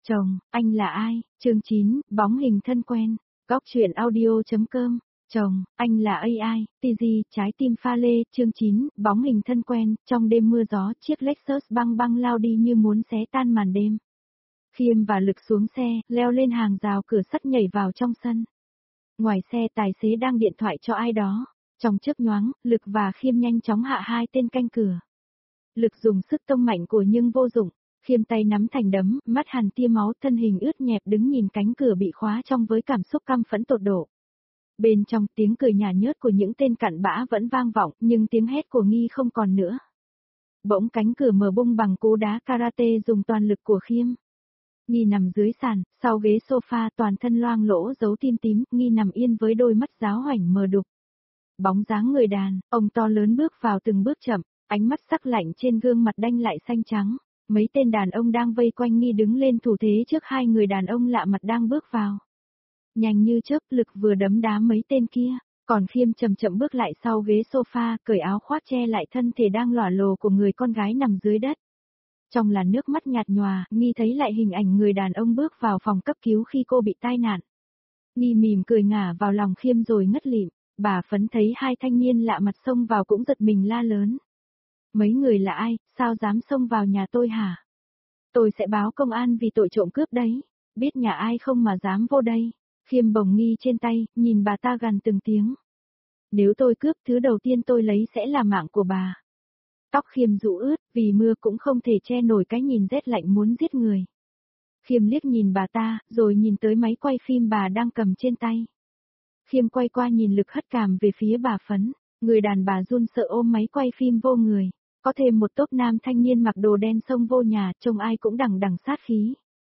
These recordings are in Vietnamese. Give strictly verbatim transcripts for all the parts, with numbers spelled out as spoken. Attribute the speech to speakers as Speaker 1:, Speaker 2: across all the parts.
Speaker 1: Chồng, anh là ai? Chương chín, bóng hình thân quen. Góc truyện audio.com. Chồng, anh là a i, tê giê, trái tim pha lê. Chương chín, bóng hình thân quen. Trong đêm mưa gió, chiếc Lexus băng băng lao đi như muốn xé tan màn đêm. Khiêm và Lực xuống xe, leo lên hàng rào cửa sắt nhảy vào trong sân. Ngoài xe tài xế đang điện thoại cho ai đó. Trong chớp nhoáng, Lực và Khiêm nhanh chóng hạ hai tên canh cửa. Lực dùng sức tông mạnh của nhưng vô dụng. Khiêm tay nắm thành đấm, mắt hằn tia máu, thân hình ướt nhẹp đứng nhìn cánh cửa bị khóa trong với cảm xúc căm phẫn tột độ. Bên trong tiếng cười nhả nhớt của những tên cặn bã vẫn vang vọng, nhưng tiếng hét của Nghi không còn nữa. Bỗng cánh cửa mở bung bằng cú đá karate dùng toàn lực của Khiêm. Nghi nằm dưới sàn, sau ghế sofa toàn thân loang lỗ dấu tim tím, Nghi nằm yên với đôi mắt giáo hoảnh mờ đục. Bóng dáng người đàn, ông to lớn bước vào từng bước chậm, ánh mắt sắc lạnh trên gương mặt đanh lại xanh trắng. Mấy tên đàn ông đang vây quanh Nghi đứng lên thủ thế trước hai người đàn ông lạ mặt đang bước vào. Nhanh như chớp, Lực vừa đấm đá mấy tên kia, còn Khiêm chậm chậm bước lại sau ghế sofa, cởi áo khoác che lại thân thể đang lỏa lồ của người con gái nằm dưới đất. Trong làn nước mắt nhạt nhòa, Nghi thấy lại hình ảnh người đàn ông bước vào phòng cấp cứu khi cô bị tai nạn. Nghi mỉm cười ngả vào lòng Khiêm rồi ngất lịm. Bà Phấn thấy hai thanh niên lạ mặt xông vào cũng giật mình la lớn. Mấy người là ai, sao dám xông vào nhà tôi hả? Tôi sẽ báo công an vì tội trộm cướp đấy, biết nhà ai không mà dám vô đây. Khiêm bồng Nghi trên tay, nhìn bà ta gằn từng tiếng. Nếu tôi cướp, thứ đầu tiên tôi lấy sẽ là mạng của bà. Tóc Khiêm rũ ướt, vì mưa cũng không thể che nổi cái nhìn rét lạnh muốn giết người. Khiêm liếc nhìn bà ta, rồi nhìn tới máy quay phim bà đang cầm trên tay. Khiêm quay qua nhìn Lực hất cằm về phía bà Phấn, người đàn bà run sợ ôm máy quay phim vô người. Có thêm một tốp nam thanh niên mặc đồ đen xông vô nhà, trông ai cũng đằng đằng sát khí.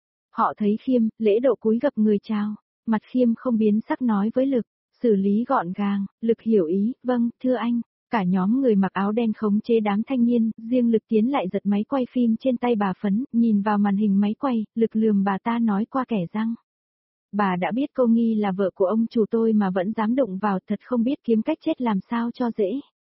Speaker 1: Họ thấy Khiêm, lễ độ cúi gập người chào, mặt Khiêm không biến sắc nói với Lực, xử lý gọn gàng. Lực hiểu ý, vâng, thưa anh. Cả nhóm người mặc áo đen khống chế đám thanh niên, riêng Lực tiến lại giật máy quay phim trên tay bà Phấn, nhìn vào màn hình máy quay, Lực lườm bà ta nói qua kẻ răng. Bà đã biết cô Nghi là vợ của ông chủ tôi mà vẫn dám đụng vào, thật không biết kiếm cách chết làm sao cho dễ.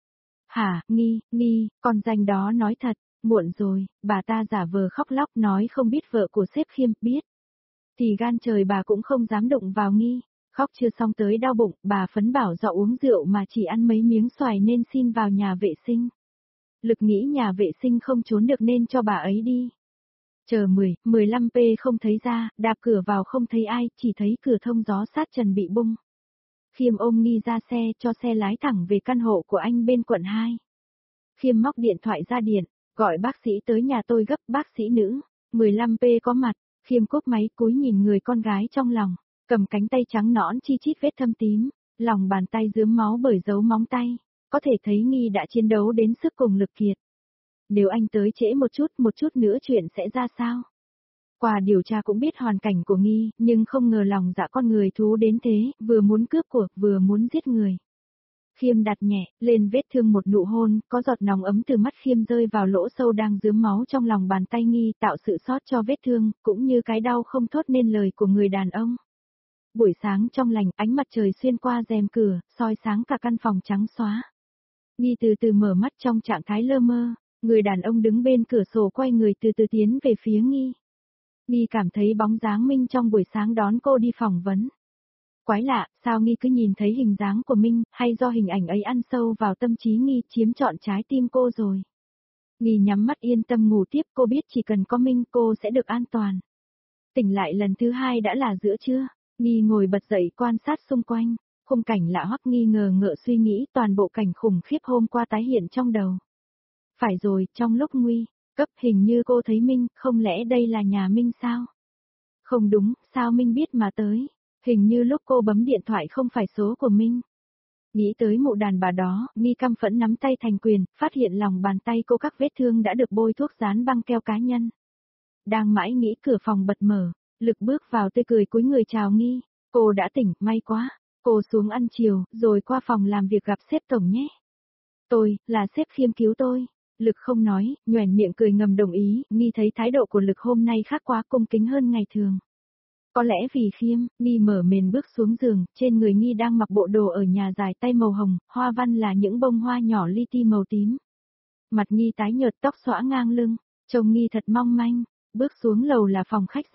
Speaker 1: Hả, Nghi, Nghi, con danh đó nói thật, muộn rồi, bà ta giả vờ khóc lóc nói không biết vợ của sếp Khiêm, biết. Thì gan trời bà cũng không dám đụng vào Nghi, khóc chưa xong tới đau bụng, bà Phấn bảo do uống rượu mà chỉ ăn mấy miếng xoài nên xin vào nhà vệ sinh. Lực nghĩ nhà vệ sinh không trốn được nên cho bà ấy đi. Chờ mười, mười lăm phút không thấy ra, đạp cửa vào không thấy ai, chỉ thấy cửa thông gió sát trần bị bung. Khiêm ôm Nghi ra xe, cho xe lái thẳng về căn hộ của anh bên quận hai. Khiêm móc điện thoại ra điện, gọi bác sĩ tới nhà tôi gấp, bác sĩ nữ. mười lăm phút có mặt, Khiêm cúp máy cúi nhìn người con gái trong lòng, cầm cánh tay trắng nõn chi chít vết thâm tím, lòng bàn tay rướm máu bởi dấu móng tay, có thể thấy Nghi đã chiến đấu đến sức cùng lực kiệt. Nếu anh tới trễ một chút, một chút nữa chuyện sẽ ra sao? Qua điều tra cũng biết hoàn cảnh của Nghi, nhưng không ngờ lòng dạ con người thú đến thế, vừa muốn cướp của, vừa muốn giết người. Khiêm đặt nhẹ, lên vết thương một nụ hôn, có giọt nóng ấm từ mắt Khiêm rơi vào lỗ sâu đang rướm máu trong lòng bàn tay Nghi, tạo sự xót cho vết thương, cũng như cái đau không thốt nên lời của người đàn ông. Buổi sáng trong lành, ánh mặt trời xuyên qua rèm cửa, soi sáng cả căn phòng trắng xóa. Nghi từ từ mở mắt trong trạng thái lơ mơ, người đàn ông đứng bên cửa sổ quay người từ từ tiến về phía Nghi. Nghi cảm thấy bóng dáng Minh trong buổi sáng đón cô đi phỏng vấn. Quái lạ, sao Nghi cứ nhìn thấy hình dáng của Minh, hay do hình ảnh ấy ăn sâu vào tâm trí Nghi, chiếm trọn trái tim cô rồi. Nghi nhắm mắt yên tâm ngủ tiếp, cô biết chỉ cần có Minh cô sẽ được an toàn. Tỉnh lại lần thứ hai đã là giữa trưa, Nghi ngồi bật dậy quan sát xung quanh, khung cảnh lạ hoắc Nghi ngờ ngợ suy nghĩ toàn bộ cảnh khủng khiếp hôm qua tái hiện trong đầu. Phải rồi, trong lúc nguy cấp hình như cô thấy Minh, không lẽ đây là nhà Minh sao? Không đúng, sao Minh biết mà tới? Hình như lúc cô bấm điện thoại không phải số của Minh. Nghĩ tới mụ đàn bà đó, Nghi căm phẫn nắm tay thành quyền, phát hiện lòng bàn tay cô các vết thương đã được bôi thuốc dán băng keo cá nhân. Đang mãi nghĩ cửa phòng bật mở, Lực bước vào tươi cười cúi người chào Nghi, cô đã tỉnh, may quá, cô xuống ăn chiều, rồi qua phòng làm việc gặp sếp tổng nhé. Tôi, là sếp Khiêm cứu tôi. Lực không nói, nhoẻn miệng cười ngầm đồng ý, Nghi thấy thái độ của Lực hôm nay khác quá cung kính hơn ngày thường. Có lẽ vì Khiêm, Nghi mở mền bước xuống giường, trên người Nghi đang mặc bộ đồ ở nhà dài tay màu hồng, hoa văn là những bông hoa nhỏ li ti màu tím. Mặt Nghi tái nhợt, tóc xõa ngang lưng, trông Nghi thật mong manh, bước xuống lầu là phòng khách rộng,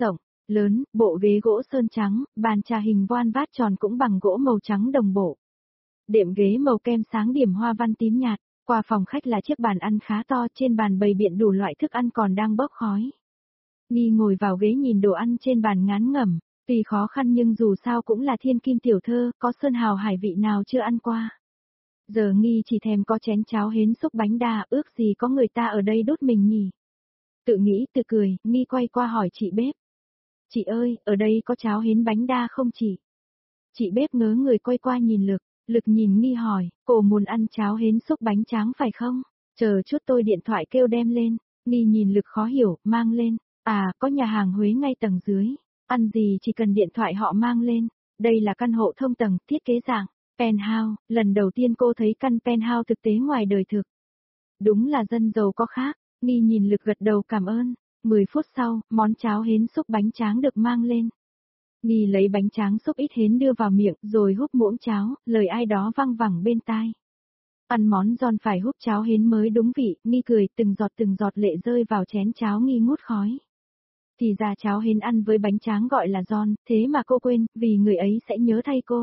Speaker 1: lớn, bộ ghế gỗ sơn trắng, bàn trà hình voan vát tròn cũng bằng gỗ màu trắng đồng bộ. Đệm ghế màu kem sáng điểm hoa văn tím nhạt, qua phòng khách là chiếc bàn ăn khá to, trên bàn bày biện đủ loại thức ăn còn đang bốc khói. Nghi ngồi vào ghế nhìn đồ ăn trên bàn ngán ngẩm, tuy khó khăn nhưng dù sao cũng là thiên kim tiểu thơ, có sơn hào hải vị nào chưa ăn qua. Giờ Nghi chỉ thèm có chén cháo hến xúc bánh đa, ước gì có người ta ở đây đốt mình nhỉ. Tự nghĩ tự cười, Nghi quay qua hỏi chị bếp. Chị ơi, ở đây có cháo hến bánh đa không chị? Chị bếp ngớ người quay qua nhìn Lực, Lực nhìn Nghi hỏi, cô muốn ăn cháo hến xúc bánh tráng phải không? Chờ chút tôi điện thoại kêu đem lên. Nghi nhìn Lực khó hiểu, mang lên. À, có nhà hàng Huế ngay tầng dưới. Ăn gì chỉ cần điện thoại họ mang lên. Đây là căn hộ thông tầng, thiết kế dạng penthouse, lần đầu tiên cô thấy căn penthouse thực tế ngoài đời thực. Đúng là dân giàu có khác. Nghi nhìn Lực gật đầu cảm ơn. mười phút sau, món cháo hến xúc bánh tráng được mang lên. Nghi lấy bánh tráng xúc ít hến đưa vào miệng rồi húp muỗng cháo, lời ai đó văng vẳng bên tai. Ăn món giòn phải húp cháo hến mới đúng vị, Nghi cười từng giọt từng giọt lệ rơi vào chén cháo Nghi ngút khói. Thì ra cháo hến ăn với bánh tráng gọi là giòn, thế mà cô quên, vì người ấy sẽ nhớ thay cô.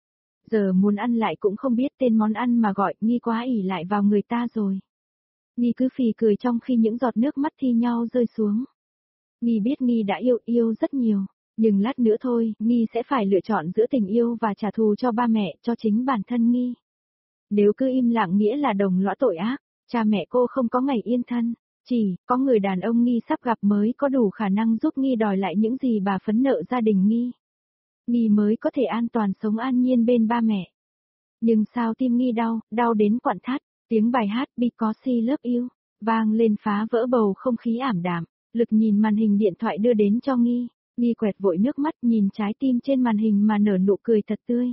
Speaker 1: Giờ muốn ăn lại cũng không biết tên món ăn mà gọi, Nghi quá ỷ lại vào người ta rồi. Nghi cứ phì cười trong khi những giọt nước mắt thi nhau rơi xuống. Nghi biết Nghi đã yêu, yêu rất nhiều. Nhưng lát nữa thôi, Nghi sẽ phải lựa chọn giữa tình yêu và trả thù cho ba mẹ, cho chính bản thân Nghi. Nếu cứ im lặng nghĩa là đồng lõa tội ác, cha mẹ cô không có ngày yên thân, chỉ có người đàn ông Nghi sắp gặp mới có đủ khả năng giúp Nghi đòi lại những gì bà phấn nợ gia đình Nghi. Nghi mới có thể an toàn sống an nhiên bên ba mẹ. Nhưng sao tim Nghi đau, đau đến quặn thắt, tiếng bài hát Because I Love You vang lên phá vỡ bầu không khí ảm đạm. Lực nhìn màn hình điện thoại đưa đến cho Nghi. Nghi quẹt vội nước mắt nhìn trái tim trên màn hình mà nở nụ cười thật tươi.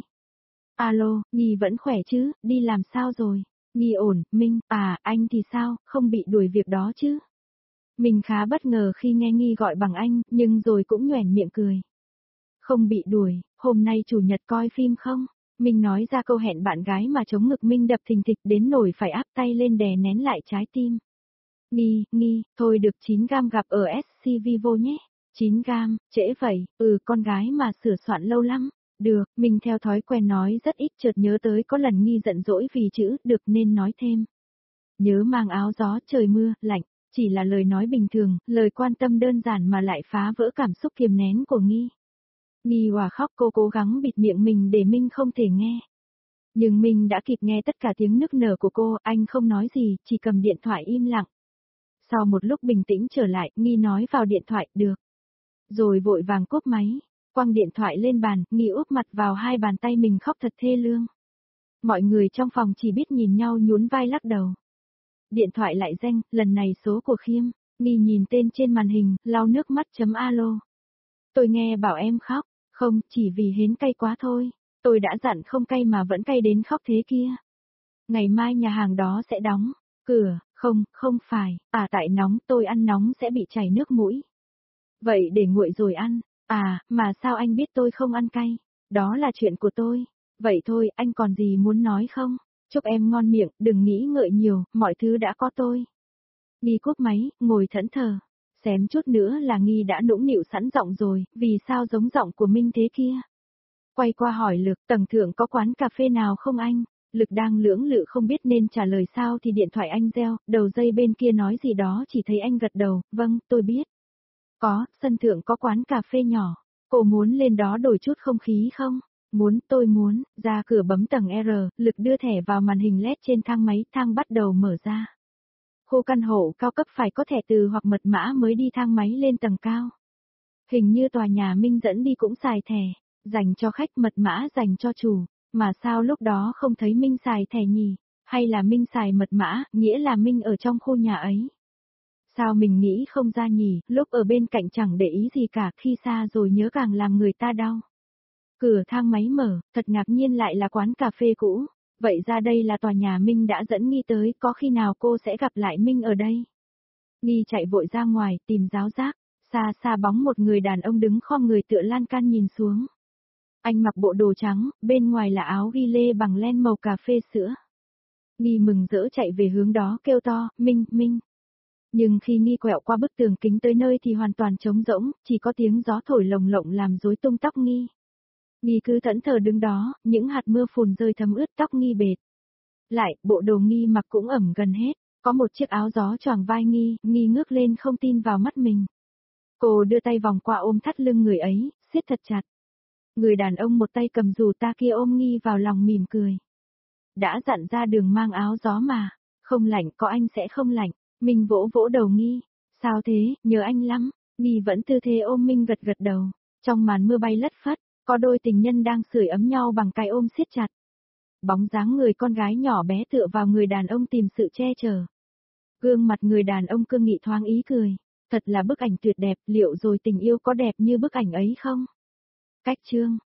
Speaker 1: Alo, Nghi vẫn khỏe chứ, đi làm sao rồi? Nghi ổn, Minh, à, anh thì sao, không bị đuổi việc đó chứ? Mình khá bất ngờ khi nghe Nghi gọi bằng anh, nhưng rồi cũng nhoẻn miệng cười. Không bị đuổi, hôm nay chủ nhật coi phim không? Minh nói ra câu hẹn bạn gái mà chống ngực Minh đập thình thịch đến nổi phải áp tay lên đè nén lại trái tim. Nghi, Nghi, thôi được chín gam gặp ở ét xê Vivo nhé. chín gam, trễ vậy, ừ con gái mà sửa soạn lâu lắm. Được, mình theo thói quen nói rất ít chợt nhớ tới có lần Nghi giận dỗi vì chữ, được nên nói thêm. Nhớ mang áo gió trời mưa, lạnh, chỉ là lời nói bình thường, lời quan tâm đơn giản mà lại phá vỡ cảm xúc kiềm nén của Nghi. Nghi hòa khóc cô cố gắng bịt miệng mình để Minh không thể nghe. Nhưng Minh đã kịp nghe tất cả tiếng nức nở của cô, anh không nói gì, chỉ cầm điện thoại im lặng. Sau một lúc bình tĩnh trở lại, Nghi nói vào điện thoại, được. Rồi vội vàng cúp máy, quăng điện thoại lên bàn, Nghi úp mặt vào hai bàn tay mình khóc thật thê lương. Mọi người trong phòng chỉ biết nhìn nhau nhún vai lắc đầu. Điện thoại lại reng, lần này số của Khiêm, Nghi nhìn tên trên màn hình, lau nước mắt chấm alo. Tôi nghe bảo em khóc, không, chỉ vì hến cay quá thôi, tôi đã dặn không cay mà vẫn cay đến khóc thế kia. Ngày mai nhà hàng đó sẽ đóng, cửa, không, không phải, à tại nóng, tôi ăn nóng sẽ bị chảy nước mũi. Vậy để nguội rồi ăn, à, mà sao anh biết tôi không ăn cay, đó là chuyện của tôi. Vậy thôi, anh còn gì muốn nói không? Chúc em ngon miệng, đừng nghĩ ngợi nhiều, mọi thứ đã có tôi. Nghi cúp máy, ngồi thẫn thờ. Xém chút nữa là Nghi đã nũng nịu sẵn giọng rồi, vì sao giống giọng của Minh thế kia? Quay qua hỏi Lực, tầng thượng có quán cà phê nào không anh? Lực đang lưỡng lự không biết nên trả lời sao thì điện thoại anh reo, đầu dây bên kia nói gì đó chỉ thấy anh gật đầu, vâng, tôi biết. Có, sân thượng có quán cà phê nhỏ, cô muốn lên đó đổi chút không khí không? Muốn, tôi muốn, ra cửa bấm tầng R, Lực đưa thẻ vào màn hình led trên thang máy, thang bắt đầu mở ra. Khu căn hộ cao cấp phải có thẻ từ hoặc mật mã mới đi thang máy lên tầng cao. Hình như tòa nhà Minh dẫn đi cũng xài thẻ, dành cho khách mật mã dành cho chủ, mà sao lúc đó không thấy Minh xài thẻ nhỉ? Hay là Minh xài mật mã, nghĩa là Minh ở trong khu nhà ấy? Sao mình nghĩ không ra nhỉ, lúc ở bên cạnh chẳng để ý gì cả, khi xa rồi nhớ càng làm người ta đau. Cửa thang máy mở, thật ngạc nhiên lại là quán cà phê cũ. Vậy ra đây là tòa nhà Minh đã dẫn Nghi tới, có khi nào cô sẽ gặp lại Minh ở đây? Nghi chạy vội ra ngoài, tìm giáo giác, xa xa bóng một người đàn ông đứng khom người tựa lan can nhìn xuống. Anh mặc bộ đồ trắng, bên ngoài là áo ghi lê bằng len màu cà phê sữa. Nghi mừng rỡ chạy về hướng đó kêu to, Minh, Minh. Nhưng khi Nghi quẹo qua bức tường kính tới nơi thì hoàn toàn trống rỗng, chỉ có tiếng gió thổi lồng lộng làm rối tung tóc Nghi. Nghi cứ thẫn thờ đứng đó, những hạt mưa phùn rơi thấm ướt tóc Nghi bệt. Lại, bộ đồ Nghi mặc cũng ẩm gần hết, có một chiếc áo gió choàng vai Nghi, Nghi ngước lên không tin vào mắt mình. Cô đưa tay vòng qua ôm thắt lưng người ấy, siết thật chặt. Người đàn ông một tay cầm dù ta kia ôm Nghi vào lòng mỉm cười. Đã dặn ra đường mang áo gió mà, không lạnh có anh sẽ không lạnh. Minh vỗ vỗ đầu Nghi, sao thế, nhớ anh lắm. Nghi vẫn tư thế ôm Minh gật gật đầu, trong màn mưa bay lất phất, có đôi tình nhân đang sưởi ấm nhau bằng cái ôm siết chặt. Bóng dáng người con gái nhỏ bé tựa vào người đàn ông tìm sự che chở. Gương mặt người đàn ông cương nghị thoáng ý cười, thật là bức ảnh tuyệt đẹp, liệu rồi tình yêu có đẹp như bức ảnh ấy không? Cách chương